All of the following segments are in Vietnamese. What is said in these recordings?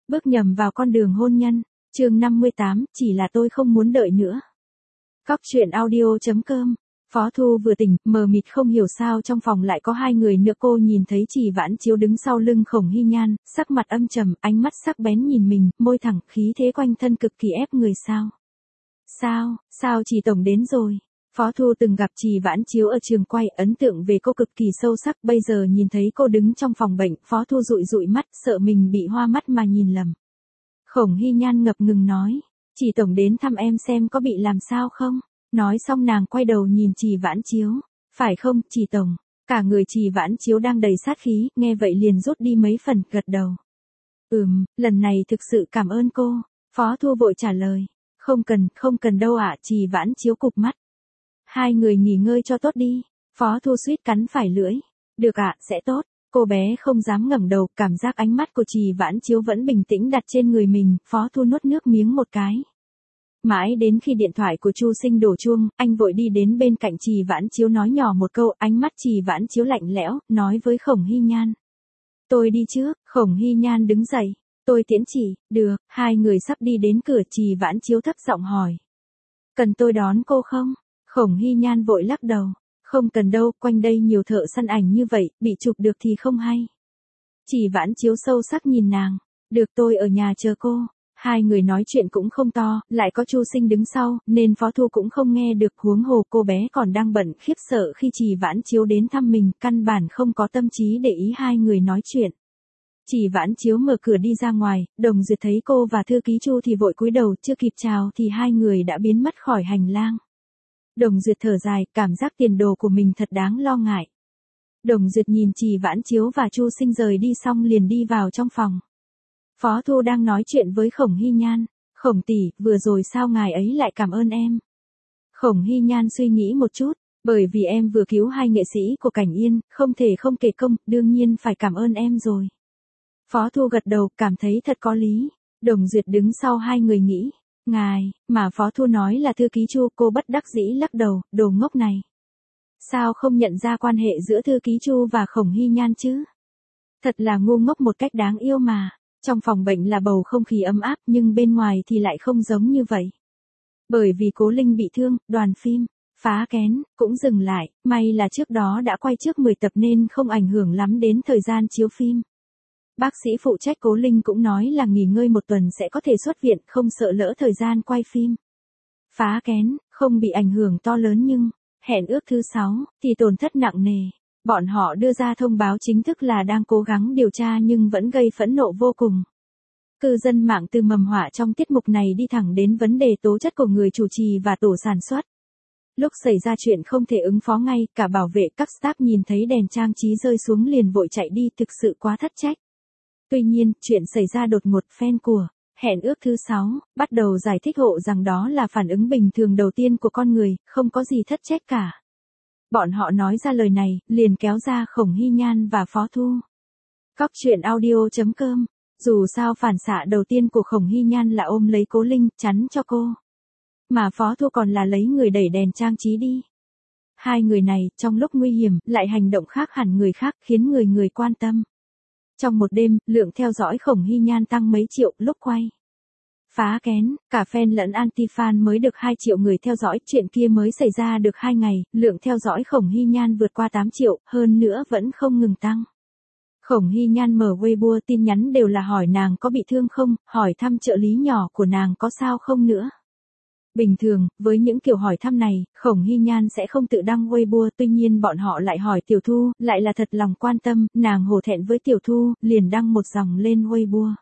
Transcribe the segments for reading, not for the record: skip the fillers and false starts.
Bước nhầm vào con đường hôn nhân. Chương 58, chỉ là tôi không muốn đợi nữa. Cóc truyện audio.com. Phó Thu vừa tỉnh, mờ mịt không hiểu sao trong phòng lại có hai người nữa. Cô nhìn thấy Trì Vãn Chiếu đứng sau lưng Khổng Hy Nhan, sắc mặt âm trầm, ánh mắt sắc bén nhìn mình, môi thẳng, khí thế quanh thân cực kỳ ép người. Sao Trì tổng đến rồi? Phó Thu từng gặp Trì Vãn Chiếu ở trường quay, ấn tượng về cô cực kỳ sâu sắc, bây giờ nhìn thấy cô đứng trong phòng bệnh, Phó Thu dụi dụi mắt, sợ mình bị hoa mắt mà nhìn lầm. Khổng Hy Nhan ngập ngừng nói, Trì tổng đến thăm em xem có bị làm sao không? Nói xong nàng quay đầu nhìn Trì Vãn Chiếu, phải không, Trì tổng? Cả người Trì Vãn Chiếu đang đầy sát khí, nghe vậy liền rút đi mấy phần, gật đầu. Lần này thực sự cảm ơn cô. Phó Thu vội trả lời, không cần đâu ạ. Trì Vãn Chiếu cụp mắt. Hai người nghỉ ngơi cho tốt đi. Phó Thu suýt cắn phải lưỡi. Được ạ, sẽ tốt. Cô bé không dám ngẩng đầu, cảm giác ánh mắt của Trì Vãn Chiếu vẫn bình tĩnh đặt trên người mình, Phó Thu nuốt nước miếng một cái. Mãi đến khi điện thoại của Chu Sinh đổ chuông, anh vội đi đến bên cạnh Trì Vãn Chiếu nói nhỏ một câu, ánh mắt Trì Vãn Chiếu lạnh lẽo, nói với Khổng Hy Nhan. Tôi đi trước. Khổng Hy Nhan đứng dậy. Tôi tiễn chị. Được. Hai người sắp đi đến cửa, Trì Vãn Chiếu thấp giọng hỏi. Cần tôi đón cô không? Khổng Hy Nhan vội lắc đầu. Không cần đâu, quanh đây nhiều thợ săn ảnh như vậy, bị chụp được thì không hay. Trì Vãn Chiếu sâu sắc nhìn nàng. Được, tôi ở nhà chờ cô. Hai người nói chuyện cũng không to, lại có Chu Sinh đứng sau, nên Phó Thu cũng không nghe được, huống hồ cô bé còn đang bận khiếp sợ khi Trì Vãn Chiếu đến thăm mình, căn bản không có tâm trí để ý hai người nói chuyện. Trì Vãn Chiếu mở cửa đi ra ngoài, Đồng Duyệt thấy cô và thư ký Chu thì vội cúi đầu, chưa kịp chào thì hai người đã biến mất khỏi hành lang. Đồng Duyệt thở dài, cảm giác tiền đồ của mình thật đáng lo ngại. Đồng Duyệt nhìn Trì Vãn Chiếu và Chu Sinh rời đi xong liền đi vào trong phòng. Phó Thu đang nói chuyện với Khổng Hy Nhan. Khổng tỷ, vừa rồi sao ngài ấy lại cảm ơn em? Khổng Hy Nhan suy nghĩ một chút, bởi vì em vừa cứu hai nghệ sĩ của Cảnh Yên, không thể không kể công, đương nhiên phải cảm ơn em rồi. Phó Thu gật đầu, cảm thấy thật có lý. Đồng Duyệt đứng sau hai người nghĩ, ngài, mà Phó Thu nói là thư ký Chu, cô bất đắc dĩ lắc đầu, đồ ngốc này. Sao không nhận ra quan hệ giữa thư ký Chu và Khổng Hy Nhan chứ? Thật là ngu ngốc một cách đáng yêu mà. Trong phòng bệnh là bầu không khí ấm áp nhưng bên ngoài thì lại không giống như vậy. Bởi vì Cố Linh bị thương, đoàn phim Phá Kén cũng dừng lại, may là trước đó đã quay trước 10 tập nên không ảnh hưởng lắm đến thời gian chiếu phim. Bác sĩ phụ trách Cố Linh cũng nói là nghỉ ngơi một tuần sẽ có thể xuất viện, không sợ lỡ thời gian quay phim. Phá Kén không bị ảnh hưởng to lớn nhưng Hẹn Ước thứ 6 thì tổn thất nặng nề. Bọn họ đưa ra thông báo chính thức là đang cố gắng điều tra nhưng vẫn gây phẫn nộ vô cùng. Cư dân mạng từ mầm họa trong tiết mục này đi thẳng đến vấn đề tố chất của người chủ trì và tổ sản xuất. Lúc xảy ra chuyện không thể ứng phó ngay, cả bảo vệ các staff nhìn thấy đèn trang trí rơi xuống liền vội chạy đi, thực sự quá thất trách. Tuy nhiên, chuyện xảy ra đột ngột, fan của Hẹn Ước thứ 6 bắt đầu giải thích hộ rằng đó là phản ứng bình thường đầu tiên của con người, không có gì thất trách cả. Bọn họ nói ra lời này, liền kéo ra Khổng Hy Nhan và Phó Thu. Cóc truyện audio.com. Dù sao phản xạ đầu tiên của Khổng Hy Nhan là ôm lấy Cố Linh, chắn cho cô. Mà Phó Thu còn là lấy người đẩy đèn trang trí đi. Hai người này, trong lúc nguy hiểm, lại hành động khác hẳn người khác, khiến người quan tâm. Trong một đêm, lượng theo dõi Khổng Hy Nhan tăng mấy triệu, lúc quay Phá Kén, cả fan lẫn anti-fan mới được 2 triệu người theo dõi, chuyện kia mới xảy ra được 2 ngày, lượng theo dõi Khổng Hy Nhan vượt qua 8 triệu, hơn nữa vẫn không ngừng tăng. Khổng Hy Nhan mở Weibo, tin nhắn đều là hỏi nàng có bị thương không, hỏi thăm trợ lý nhỏ của nàng có sao không nữa. Bình thường, với những kiểu hỏi thăm này, Khổng Hy Nhan sẽ không tự đăng Weibo, tuy nhiên bọn họ lại hỏi Tiểu Thu, lại là thật lòng quan tâm, nàng hổ thẹn với Tiểu Thu, liền đăng một dòng lên Weibo.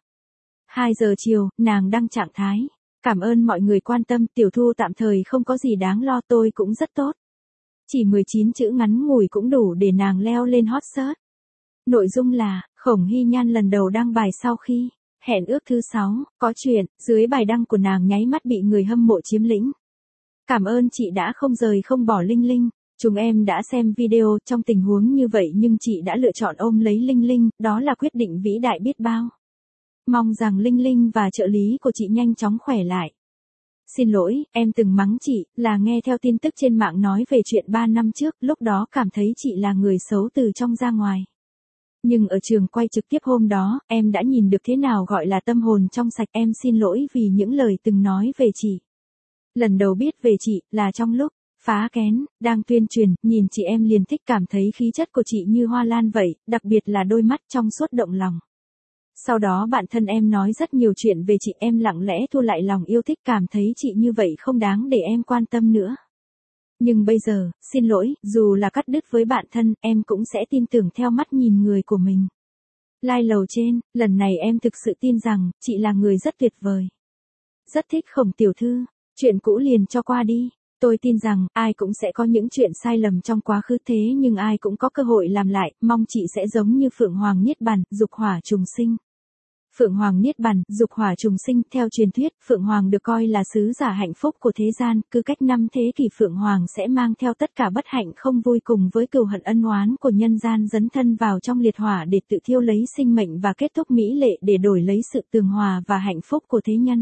2 giờ chiều, nàng đăng trạng thái. Cảm ơn mọi người quan tâm, Tiểu Thu tạm thời không có gì đáng lo, tôi cũng rất tốt. Chỉ 19 chữ ngắn ngủi cũng đủ để nàng leo lên hot search. Nội dung là, Khổng Hy Nhan lần đầu đăng bài sau khi Hẹn Ước thứ 6 có chuyện, dưới bài đăng của nàng nháy mắt bị người hâm mộ chiếm lĩnh. Cảm ơn chị đã không rời không bỏ Linh Linh. Chúng em đã xem video, trong tình huống như vậy nhưng chị đã lựa chọn ôm lấy Linh Linh, đó là quyết định vĩ đại biết bao. Mong rằng Linh Linh và trợ lý của chị nhanh chóng khỏe lại. Xin lỗi, em từng mắng chị, là nghe theo tin tức trên mạng nói về chuyện 3 năm trước, lúc đó cảm thấy chị là người xấu từ trong ra ngoài. Nhưng ở trường quay trực tiếp hôm đó, em đã nhìn được thế nào gọi là tâm hồn trong sạch. Em xin lỗi vì những lời từng nói về chị. Lần đầu biết về chị là trong lúc phá kén, đang tuyên truyền, nhìn chị em liền thích, cảm thấy khí chất của chị như hoa lan vậy, đặc biệt là đôi mắt trong suốt động lòng. Sau đó bạn thân em nói rất nhiều chuyện về chị, em lặng lẽ thu lại lòng yêu thích, cảm thấy chị như vậy không đáng để em quan tâm nữa. Nhưng bây giờ, xin lỗi, dù là cắt đứt với bạn thân, em cũng sẽ tin tưởng theo mắt nhìn người của mình. Like lầu trên, lần này em thực sự tin rằng, chị là người rất tuyệt vời. Rất thích Khổng tiểu thư, chuyện cũ liền cho qua đi. Tôi tin rằng, ai cũng sẽ có những chuyện sai lầm trong quá khứ, thế nhưng ai cũng có cơ hội làm lại, mong chị sẽ giống như Phượng Hoàng Niết Bàn, dục hỏa trùng sinh. Phượng Hoàng Niết Bàn, dục hỏa trùng sinh, theo truyền thuyết, Phượng Hoàng được coi là sứ giả hạnh phúc của thế gian, cứ cách 5 thế kỷ Phượng Hoàng sẽ mang theo tất cả bất hạnh không vui cùng với cừu hận ân oán của nhân gian dấn thân vào trong liệt hỏa để tự thiêu lấy sinh mệnh và kết thúc mỹ lệ để đổi lấy sự tường hòa và hạnh phúc của thế nhân.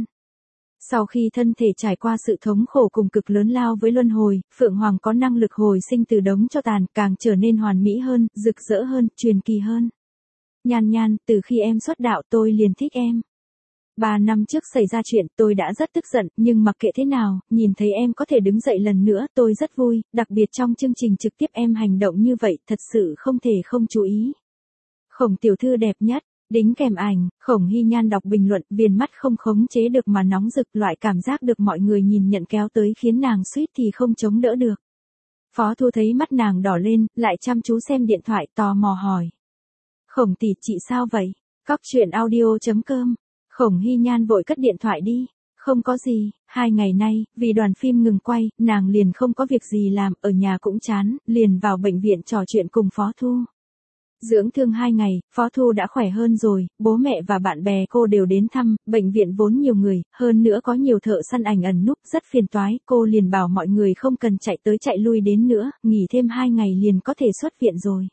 Sau khi thân thể trải qua sự thống khổ cùng cực lớn lao với luân hồi, Phượng Hoàng có năng lực hồi sinh từ đống tro tàn, càng trở nên hoàn mỹ hơn, rực rỡ hơn, truyền kỳ hơn. Nhan Nhan, từ khi em xuất đạo tôi liền thích em. 3 năm trước xảy ra chuyện tôi đã rất tức giận, nhưng mặc kệ thế nào, nhìn thấy em có thể đứng dậy lần nữa tôi rất vui, đặc biệt trong chương trình trực tiếp em hành động như vậy, thật sự không thể không chú ý. Khổng tiểu thư đẹp nhất. Đính kèm ảnh, Khổng Hy Nhan đọc bình luận, viền mắt không khống chế được mà nóng rực, loại cảm giác được mọi người nhìn nhận kéo tới khiến nàng suýt thì không chống đỡ được. Phó Thu thấy mắt nàng đỏ lên, lại chăm chú xem điện thoại, tò mò hỏi. Khổng tỷ, chị sao vậy? Cóc truyện audio.com. Khổng Hy Nhan vội cất điện thoại đi. Không có gì, 2 ngày nay, vì đoàn phim ngừng quay, nàng liền không có việc gì làm, ở nhà cũng chán, liền vào bệnh viện trò chuyện cùng Phó Thu. Dưỡng thương 2 ngày, Phó Thu đã khỏe hơn rồi, bố mẹ và bạn bè cô đều đến thăm, bệnh viện vốn nhiều người, hơn nữa có nhiều thợ săn ảnh ẩn núp, rất phiền toái, cô liền bảo mọi người không cần chạy tới chạy lui đến nữa, nghỉ thêm 2 ngày liền có thể xuất viện rồi.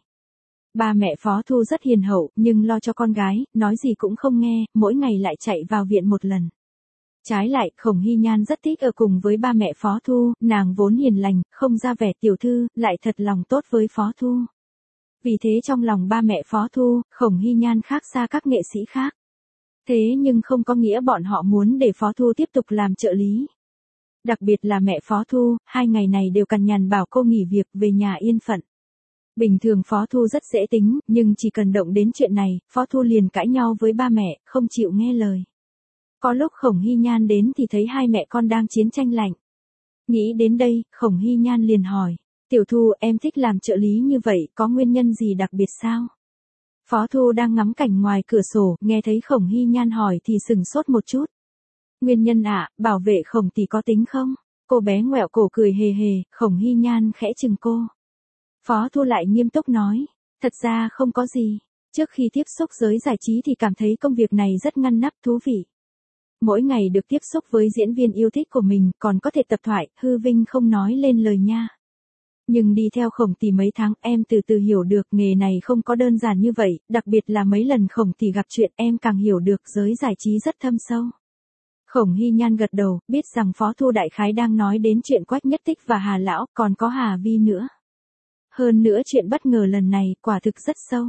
Ba mẹ Phó Thu rất hiền hậu, nhưng lo cho con gái, nói gì cũng không nghe, mỗi ngày lại chạy vào viện một lần. Trái lại, Khổng Hy Nhan rất thích ở cùng với ba mẹ Phó Thu, nàng vốn hiền lành, không ra vẻ tiểu thư, lại thật lòng tốt với Phó Thu. Vì thế trong lòng ba mẹ Phó Thu, Khổng Hy Nhan khác xa các nghệ sĩ khác. Thế nhưng không có nghĩa bọn họ muốn để Phó Thu tiếp tục làm trợ lý. Đặc biệt là mẹ Phó Thu, 2 ngày này đều cằn nhằn bảo cô nghỉ việc về nhà yên phận. Bình thường Phó Thu rất dễ tính, nhưng chỉ cần động đến chuyện này, Phó Thu liền cãi nhau với ba mẹ, không chịu nghe lời. Có lúc Khổng Hy Nhan đến thì thấy hai mẹ con đang chiến tranh lạnh. Nghĩ đến đây, Khổng Hy Nhan liền hỏi. Tiểu Thu, em thích làm trợ lý như vậy, có nguyên nhân gì đặc biệt sao? Phó Thu đang ngắm cảnh ngoài cửa sổ, nghe thấy Khổng Hy Nhan hỏi thì sừng sốt một chút. Nguyên nhân ạ, bảo vệ Khổng tỷ có tính không? Cô bé ngoẹo cổ cười hề hề, Khổng Hy Nhan khẽ chừng cô. Phó Thu lại nghiêm túc nói, thật ra không có gì. Trước khi tiếp xúc giới giải trí thì cảm thấy công việc này rất ngăn nắp thú vị. Mỗi ngày được tiếp xúc với diễn viên yêu thích của mình, còn có thể tập thoại, hư vinh không nói lên lời nha. Nhưng đi theo Khổng tỷ mấy tháng, em từ từ hiểu được nghề này không có đơn giản như vậy, đặc biệt là mấy lần Khổng tỷ gặp chuyện em càng hiểu được giới giải trí rất thâm sâu. Khổng Hy Nhan gật đầu, biết rằng Phó Thu đại khái đang nói đến chuyện Quách Nhất Tích và Hà Lão, còn có Hà Vi nữa. Hơn nữa chuyện bất ngờ lần này, quả thực rất sâu.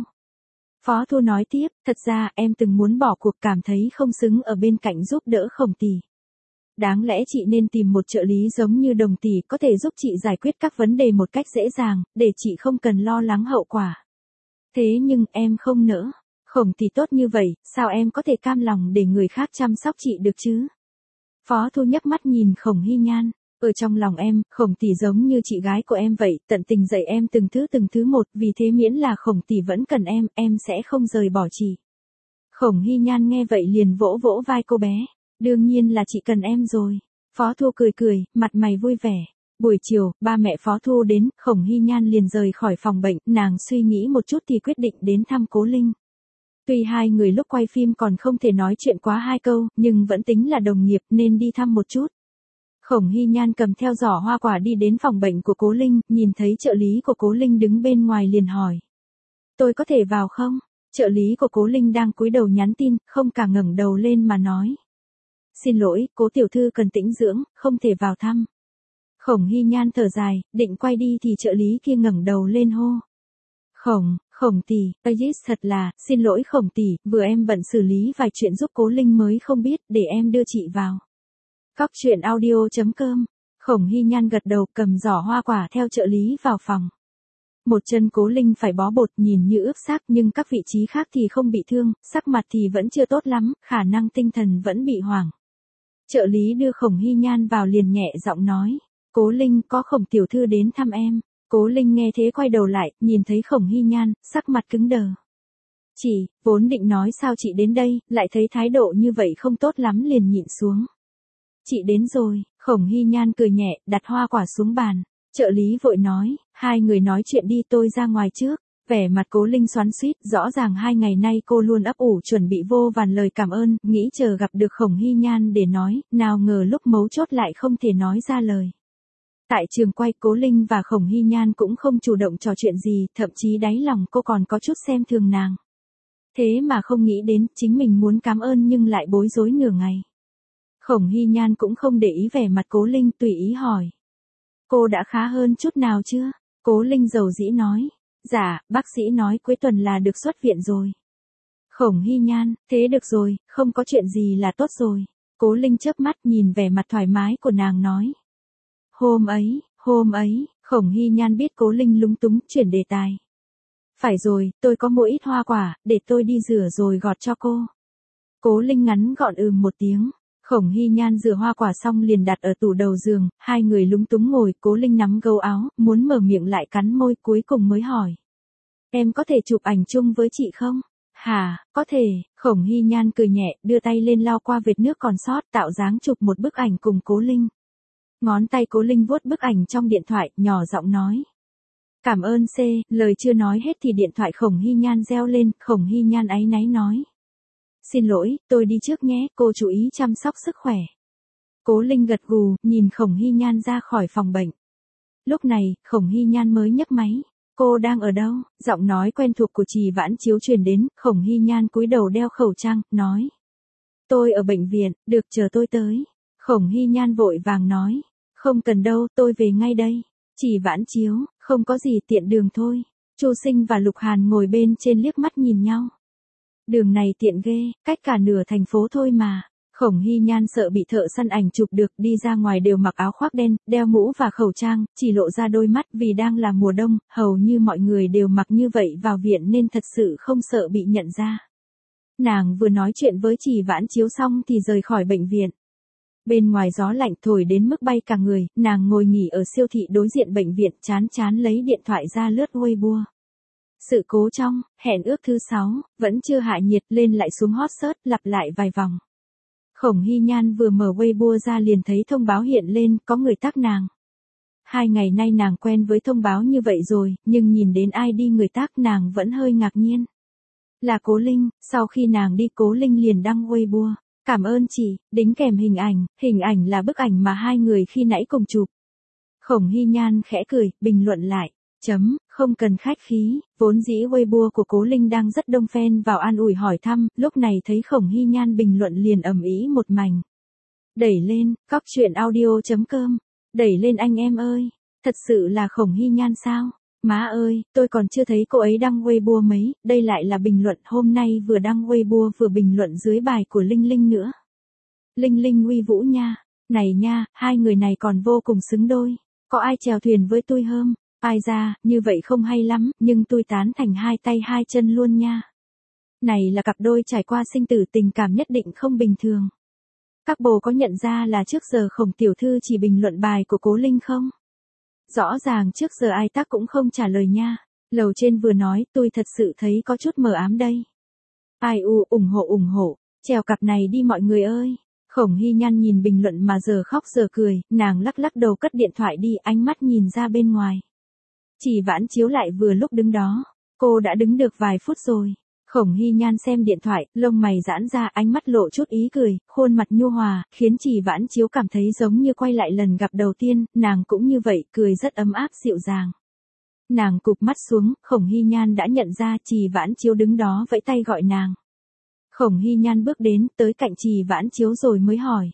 Phó Thu nói tiếp, thật ra em từng muốn bỏ cuộc, cảm thấy không xứng ở bên cạnh giúp đỡ Khổng tỷ. Đáng lẽ chị nên tìm một trợ lý giống như Đồng tỷ, có thể giúp chị giải quyết các vấn đề một cách dễ dàng, để chị không cần lo lắng hậu quả. Thế nhưng em không nỡ. Khổng tỷ tốt như vậy, sao em có thể cam lòng để người khác chăm sóc chị được chứ? Phó Thu nhấc mắt nhìn Khổng Hy Nhan. Ở trong lòng em, Khổng tỷ giống như chị gái của em vậy, tận tình dạy em từng thứ một, vì thế miễn là Khổng tỷ vẫn cần em sẽ không rời bỏ chị. Khổng Hy Nhan nghe vậy liền vỗ vỗ vai cô bé. Đương nhiên là chị cần em rồi. Phó Thu cười cười, mặt mày vui vẻ. Buổi chiều, ba mẹ Phó Thu đến, Khổng Hy Nhan liền rời khỏi phòng bệnh, nàng suy nghĩ một chút thì quyết định đến thăm Cố Linh. Tuy hai người lúc quay phim còn không thể nói chuyện quá 2 câu, nhưng vẫn tính là đồng nghiệp nên đi thăm một chút. Khổng Hy Nhan cầm theo giỏ hoa quả đi đến phòng bệnh của Cố Linh, nhìn thấy trợ lý của Cố Linh đứng bên ngoài liền hỏi. Tôi có thể vào không? Trợ lý của Cố Linh đang cúi đầu nhắn tin, không cả ngẩng đầu lên mà nói. Xin lỗi, Cố tiểu thư cần tĩnh dưỡng, không thể vào thăm. Khổng Hy Nhan thở dài, định quay đi thì trợ lý kia ngẩng đầu lên hô. Khổng Khổng tỷ, Ayis thật là, xin lỗi Khổng tỷ, vừa em bận xử lý vài chuyện giúp Cố Linh mới không biết, để em đưa chị vào. Cóc truyện audio.com. Khổng Hy Nhan gật đầu cầm giỏ hoa quả theo trợ lý vào phòng. Một chân Cố Linh phải bó bột nhìn như ướp xác nhưng các vị trí khác thì không bị thương, sắc mặt thì vẫn chưa tốt lắm, khả năng tinh thần vẫn bị hoảng. Trợ lý đưa Khổng Hy Nhan vào liền nhẹ giọng nói, Cố Linh có Khổng tiểu thư đến thăm em. Cố Linh nghe thế quay đầu lại, nhìn thấy Khổng Hy Nhan, sắc mặt cứng đờ. Chị, vốn định nói sao chị đến đây, lại thấy thái độ như vậy không tốt lắm liền nhịn xuống. Chị đến rồi, Khổng Hy Nhan cười nhẹ, đặt hoa quả xuống bàn. Trợ lý vội nói, hai người nói chuyện đi tôi ra ngoài trước. Vẻ mặt Cố Linh xoắn xuýt, rõ ràng 2 ngày nay cô luôn ấp ủ chuẩn bị vô vàn lời cảm ơn, nghĩ chờ gặp được Khổng Hy Nhan để nói, nào ngờ lúc mấu chốt lại không thể nói ra lời. Tại trường quay Cố Linh và Khổng Hy Nhan cũng không chủ động trò chuyện gì, thậm chí đáy lòng cô còn có chút xem thường nàng. Thế mà không nghĩ đến chính mình muốn cảm ơn nhưng lại bối rối nửa ngày. Khổng Hy Nhan cũng không để ý vẻ mặt Cố Linh tùy ý hỏi. Cô đã khá hơn chút nào chưa? Cố Linh dầu dĩ nói. Dạ, bác sĩ nói cuối tuần là được xuất viện rồi. Khổng Hy Nhan, thế được rồi, không có chuyện gì là tốt rồi. Cố Linh chớp mắt nhìn vẻ mặt thoải mái của nàng nói. Hôm ấy, Khổng Hy Nhan biết Cố Linh lúng túng, chuyển đề tài. Phải rồi, tôi có mua ít hoa quả, để tôi đi rửa rồi gọt cho cô. Cố Linh ngắn gọn một tiếng. Khổng Hy Nhan rửa hoa quả xong liền đặt ở tủ đầu giường, hai người lúng túng ngồi, Cố Linh nắm gấu áo, muốn mở miệng lại cắn môi, cuối cùng mới hỏi. Em có thể chụp ảnh chung với chị không? Hả, có thể, Khổng Hy Nhan cười nhẹ, đưa tay lên lau qua vệt nước còn sót, tạo dáng chụp một bức ảnh cùng Cố Linh. Ngón tay Cố Linh vuốt bức ảnh trong điện thoại, nhỏ giọng nói. Cảm ơn C, lời chưa nói hết thì điện thoại Khổng Hy Nhan reo lên, Khổng Hy Nhan áy náy nói. Xin lỗi, tôi đi trước nhé, cô chú ý chăm sóc sức khỏe. Cố Linh gật gù, nhìn Khổng Hy Nhan ra khỏi phòng bệnh. Lúc này, Khổng Hy Nhan mới nhấc máy. Cô đang ở đâu? Giọng nói quen thuộc của Trì Vãn Chiếu truyền đến, Khổng Hy Nhan cúi đầu đeo khẩu trang, nói. Tôi ở bệnh viện, được chờ tôi tới. Khổng Hy Nhan vội vàng nói. Không cần đâu, tôi về ngay đây. Trì Vãn Chiếu, không có gì tiện đường thôi. Chu Sinh và Lục Hàn ngồi bên trên liếc mắt nhìn nhau. Đường này tiện ghê, cách cả nửa thành phố thôi mà. Khổng Hy Nhan sợ bị thợ săn ảnh chụp được, đi ra ngoài đều mặc áo khoác đen, đeo mũ và khẩu trang, chỉ lộ ra đôi mắt vì đang là mùa đông, hầu như mọi người đều mặc như vậy vào viện nên thật sự không sợ bị nhận ra. Nàng vừa nói chuyện với Trì Vãn Chiếu xong thì rời khỏi bệnh viện. Bên ngoài gió lạnh thổi đến mức bay cả người, nàng ngồi nghỉ ở siêu thị đối diện bệnh viện, chán lấy điện thoại ra lướt Weibo. Sự cố trong, hẹn ước thứ 6, vẫn chưa hạ nhiệt, lên lại xuống hot search, lặp lại vài vòng. Khổng Hy Nhan vừa mở Weibo ra liền thấy thông báo hiện lên, có người tag nàng. 2 ngày nay nàng quen với thông báo như vậy rồi, nhưng nhìn đến ID người tag nàng vẫn hơi ngạc nhiên. Là Cố Linh, sau khi nàng đi Cố Linh liền đăng Weibo. Cảm ơn chị, đính kèm hình ảnh là bức ảnh mà hai người khi nãy cùng chụp. Khổng Hy Nhan khẽ cười, bình luận lại. Không cần khách khí, vốn dĩ Weibo của Cố Linh đang rất đông fan vào an ủi hỏi thăm, lúc này thấy Khổng Hy Nhan bình luận liền ầm ĩ một mảnh. Đẩy lên, cóc truyện audio.com, đẩy lên anh em ơi, thật sự là Khổng Hy Nhan sao? Má ơi, tôi còn chưa thấy cô ấy đăng Weibo mấy, đây lại là bình luận hôm nay vừa đăng Weibo vừa bình luận dưới bài của Linh Linh nữa. Linh Linh uy vũ nha, này nha, hai người này còn vô cùng xứng đôi, có ai chèo thuyền với tôi không? Ai ra, như vậy không hay lắm, nhưng tôi tán thành hai tay hai chân luôn nha. Này là cặp đôi trải qua sinh tử tình cảm nhất định không bình thường. Các bồ có nhận ra là trước giờ Khổng tiểu thư chỉ bình luận bài của Cố Linh không? Rõ ràng trước giờ ai tác cũng không trả lời nha. Lầu trên vừa nói, tôi thật sự thấy có chút mờ ám đây. Ai ủng hộ, chèo cặp này đi mọi người ơi. Khổng Hy Nhan nhìn bình luận mà giờ khóc giờ cười, nàng lắc đầu cất điện thoại đi, ánh mắt nhìn ra bên ngoài. Trì Vãn Chiếu lại vừa lúc đứng đó. Cô đã đứng được vài phút rồi. Khổng Hy Nhan xem điện thoại, lông mày giãn ra, ánh mắt lộ chút ý cười, khuôn mặt nhu hòa, khiến Trì Vãn Chiếu cảm thấy giống như quay lại lần gặp đầu tiên, nàng cũng như vậy, cười rất ấm áp dịu dàng. Nàng cụp mắt xuống, Khổng Hy Nhan đã nhận ra Trì Vãn Chiếu đứng đó vẫy tay gọi nàng. Khổng Hy Nhan bước đến, tới cạnh Trì Vãn Chiếu rồi mới hỏi.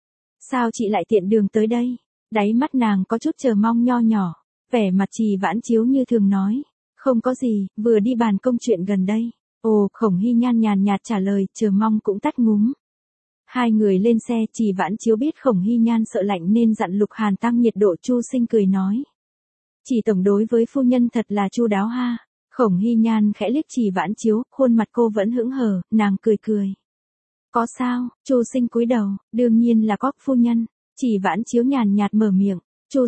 Sao chị lại tiện đường tới đây? Đáy mắt nàng có chút chờ mong nho nhỏ, vẻ mặt Trì Vãn Chiếu như thường nói. Không có gì, vừa đi bàn công chuyện gần đây. Ồ, Khổng Hy Nhan nhàn nhạt trả lời, chờ mong cũng tắt ngúm. Hai người lên xe, Trì Vãn Chiếu biết Khổng Hy Nhan sợ lạnh nên dặn Lục Hàn tăng nhiệt độ. Chu Sinh cười nói. Chỉ tổng đối với phu nhân thật là chu đáo ha. Khổng Hy Nhan khẽ liếc Trì Vãn Chiếu, khuôn mặt cô vẫn hững hờ, nàng cười cười. Có sao? Chu Sinh cúi đầu, đương nhiên là có, phu nhân. Trì Vãn Chiếu nhàn nhạt mở miệng.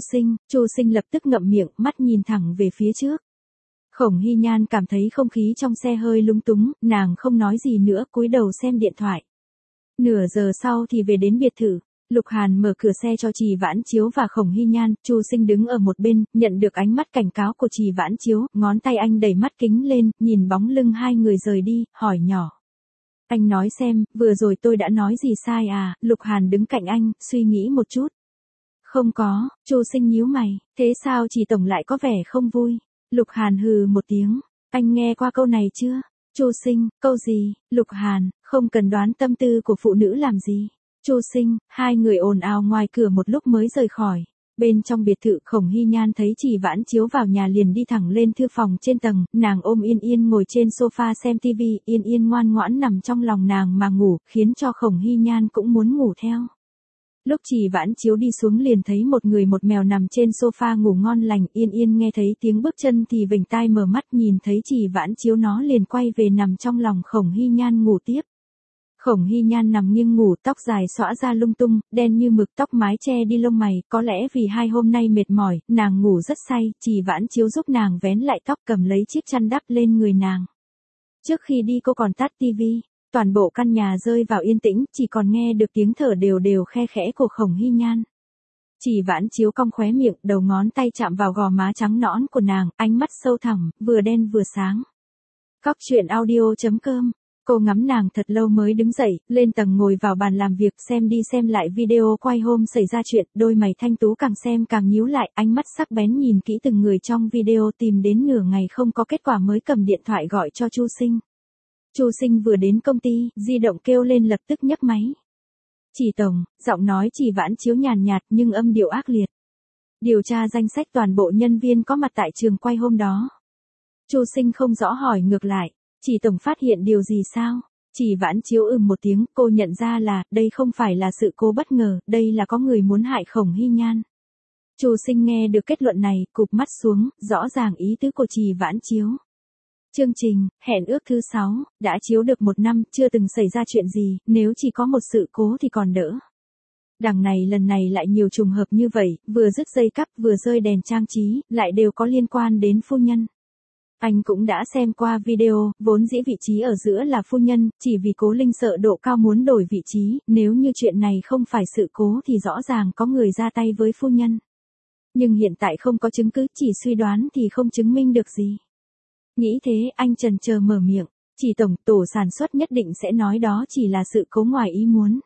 Chu Sinh lập tức ngậm miệng, mắt nhìn thẳng về phía trước. Khổng Hy Nhan cảm thấy không khí trong xe hơi lung túng, nàng không nói gì nữa, cúi đầu xem điện thoại. Nửa giờ sau thì về đến biệt thự. Lục Hàn mở cửa xe cho Trì Vãn Chiếu và Khổng Hy Nhan, Chu Sinh đứng ở một bên, nhận được ánh mắt cảnh cáo của Trì Vãn Chiếu, ngón tay anh đẩy mắt kính lên, nhìn bóng lưng hai người rời đi, hỏi nhỏ. Anh nói xem, vừa rồi tôi đã nói gì sai à? Lục Hàn đứng cạnh anh, suy nghĩ một chút. Không có, Chu Sinh nhíu mày, thế sao Trì tổng lại có vẻ không vui? Lục Hàn hừ một tiếng, anh nghe qua câu này chưa? Chu Sinh, câu gì? Lục Hàn, không cần đoán tâm tư của phụ nữ làm gì. Chu Sinh, hai người ồn ào ngoài cửa một lúc mới rời khỏi. Bên trong biệt thự, Khổng Hy Nhan thấy Trì Vãn Chiếu vào nhà liền đi thẳng lên thư phòng trên tầng, nàng ôm Yên Yên ngồi trên sofa xem tivi, Yên Yên ngoan ngoãn nằm trong lòng nàng mà ngủ, khiến cho Khổng Hy Nhan cũng muốn ngủ theo. Lúc Trì Vãn Chiếu đi xuống liền thấy một người một mèo nằm trên sofa ngủ ngon lành, Yên Yên nghe thấy tiếng bước chân thì vểnh tai mở mắt, nhìn thấy Trì Vãn Chiếu nó liền quay về nằm trong lòng Khổng Hy Nhan ngủ tiếp. Khổng Hy Nhan nằm nghiêng ngủ, tóc dài xõa ra lung tung, đen như mực, tóc mái che đi lông mày, có lẽ vì hai hôm nay mệt mỏi, nàng ngủ rất say, Trì Vãn Chiếu giúp nàng vén lại tóc, cầm lấy chiếc chăn đắp lên người nàng. Trước khi đi cô còn tắt tivi, toàn bộ căn nhà rơi vào yên tĩnh, chỉ còn nghe được tiếng thở đều đều khe khẽ của Khổng Hy Nhan. Trì Vãn Chiếu cong khóe miệng, đầu ngón tay chạm vào gò má trắng nõn của nàng, ánh mắt sâu thẳm, vừa đen vừa sáng. Cóc truyện audio.com. Cô ngắm nàng thật lâu mới đứng dậy, lên tầng ngồi vào bàn làm việc, xem đi xem lại video quay hôm xảy ra chuyện, đôi mày thanh tú càng xem càng nhíu lại, ánh mắt sắc bén nhìn kỹ từng người trong video, tìm đến nửa ngày không có kết quả mới cầm điện thoại gọi cho Chu Sinh. Chu Sinh vừa đến công ty, di động kêu lên lập tức nhấc máy. Trì tổng, giọng nói Trì Vãn Chiếu nhàn nhạt nhưng âm điệu ác liệt. Điều tra danh sách toàn bộ nhân viên có mặt tại trường quay hôm đó. Chu Sinh không rõ hỏi ngược lại. Trì tổng phát hiện điều gì sao? Trì Vãn Chiếu một tiếng, cô nhận ra là, đây không phải là sự cố bất ngờ, đây là có người muốn hại Khổng Hy Nhan. Chu Sinh nghe được kết luận này, cụp mắt xuống, rõ ràng ý tứ của Trì Vãn Chiếu. Chương trình, hẹn ước thứ 6, đã chiếu được 1 năm, chưa từng xảy ra chuyện gì, nếu chỉ có một sự cố thì còn đỡ. Đằng này lần này lại nhiều trùng hợp như vậy, vừa đứt dây cắp vừa rơi đèn trang trí, lại đều có liên quan đến phu nhân. Anh cũng đã xem qua video, vốn dĩ vị trí ở giữa là phu nhân, chỉ vì Cố Linh sợ độ cao muốn đổi vị trí, nếu như chuyện này không phải sự cố thì rõ ràng có người ra tay với phu nhân. Nhưng hiện tại không có chứng cứ, chỉ suy đoán thì không chứng minh được gì. Nghĩ thế, anh chần chờ mở miệng, Trì tổng, tổ sản xuất nhất định sẽ nói đó chỉ là sự cố ngoài ý muốn.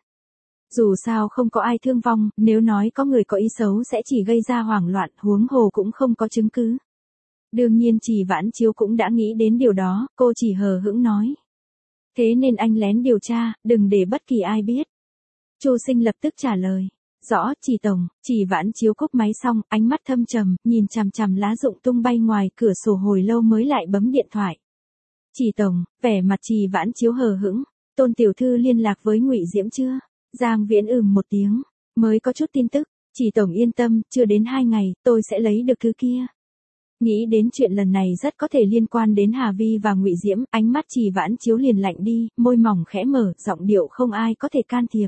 Dù sao không có ai thương vong, nếu nói có người có ý xấu sẽ chỉ gây ra hoảng loạn, huống hồ cũng không có chứng cứ. Đương nhiên Trì Vãn Chiếu cũng đã nghĩ đến điều đó, cô chỉ hờ hững nói. Thế nên anh lén điều tra, đừng để bất kỳ ai biết. Chu Sinh lập tức trả lời. Rõ, Trì tổng. Trì Vãn Chiếu cúp máy xong, ánh mắt thâm trầm, nhìn chằm chằm lá rụng tung bay ngoài cửa sổ hồi lâu mới lại bấm điện thoại. Trì tổng, vẻ mặt Trì Vãn Chiếu hờ hững. Tôn tiểu thư liên lạc với Ngụy Diễm chưa? Giang Viễn một tiếng, mới có chút tin tức. Trì tổng yên tâm, chưa đến 2 ngày, tôi sẽ lấy được thứ kia. Nghĩ đến chuyện lần này rất có thể liên quan đến Hà Vi và Ngụy Diễm, ánh mắt Trì Vãn Chiếu liền lạnh đi, môi mỏng khẽ mở, giọng điệu không ai có thể can thiệp.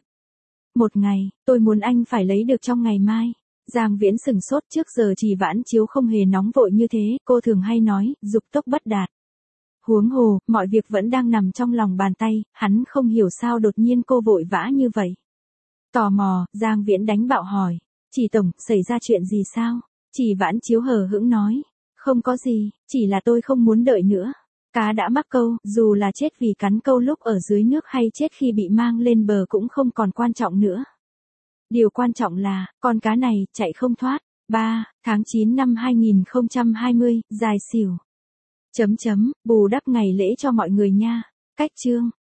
1 ngày, tôi muốn anh phải lấy được trong ngày mai. Giang Viễn sừng sốt, trước giờ Trì Vãn Chiếu không hề nóng vội như thế, cô thường hay nói, dục tốc bất đạt. Huống hồ, mọi việc vẫn đang nằm trong lòng bàn tay, hắn không hiểu sao đột nhiên cô vội vã như vậy. Tò mò, Giang Viễn đánh bạo hỏi, Trì tổng, xảy ra chuyện gì sao? Trì Vãn Chiếu hờ hững nói. Không có gì, chỉ là tôi không muốn đợi nữa. Cá đã mắc câu, dù là chết vì cắn câu lúc ở dưới nước hay chết khi bị mang lên bờ cũng không còn quan trọng nữa. Điều quan trọng là, con cá này, chạy không thoát. 3 tháng 9 năm 2020, dài xỉu. Bù đắp ngày lễ cho mọi người nha. Cách chương.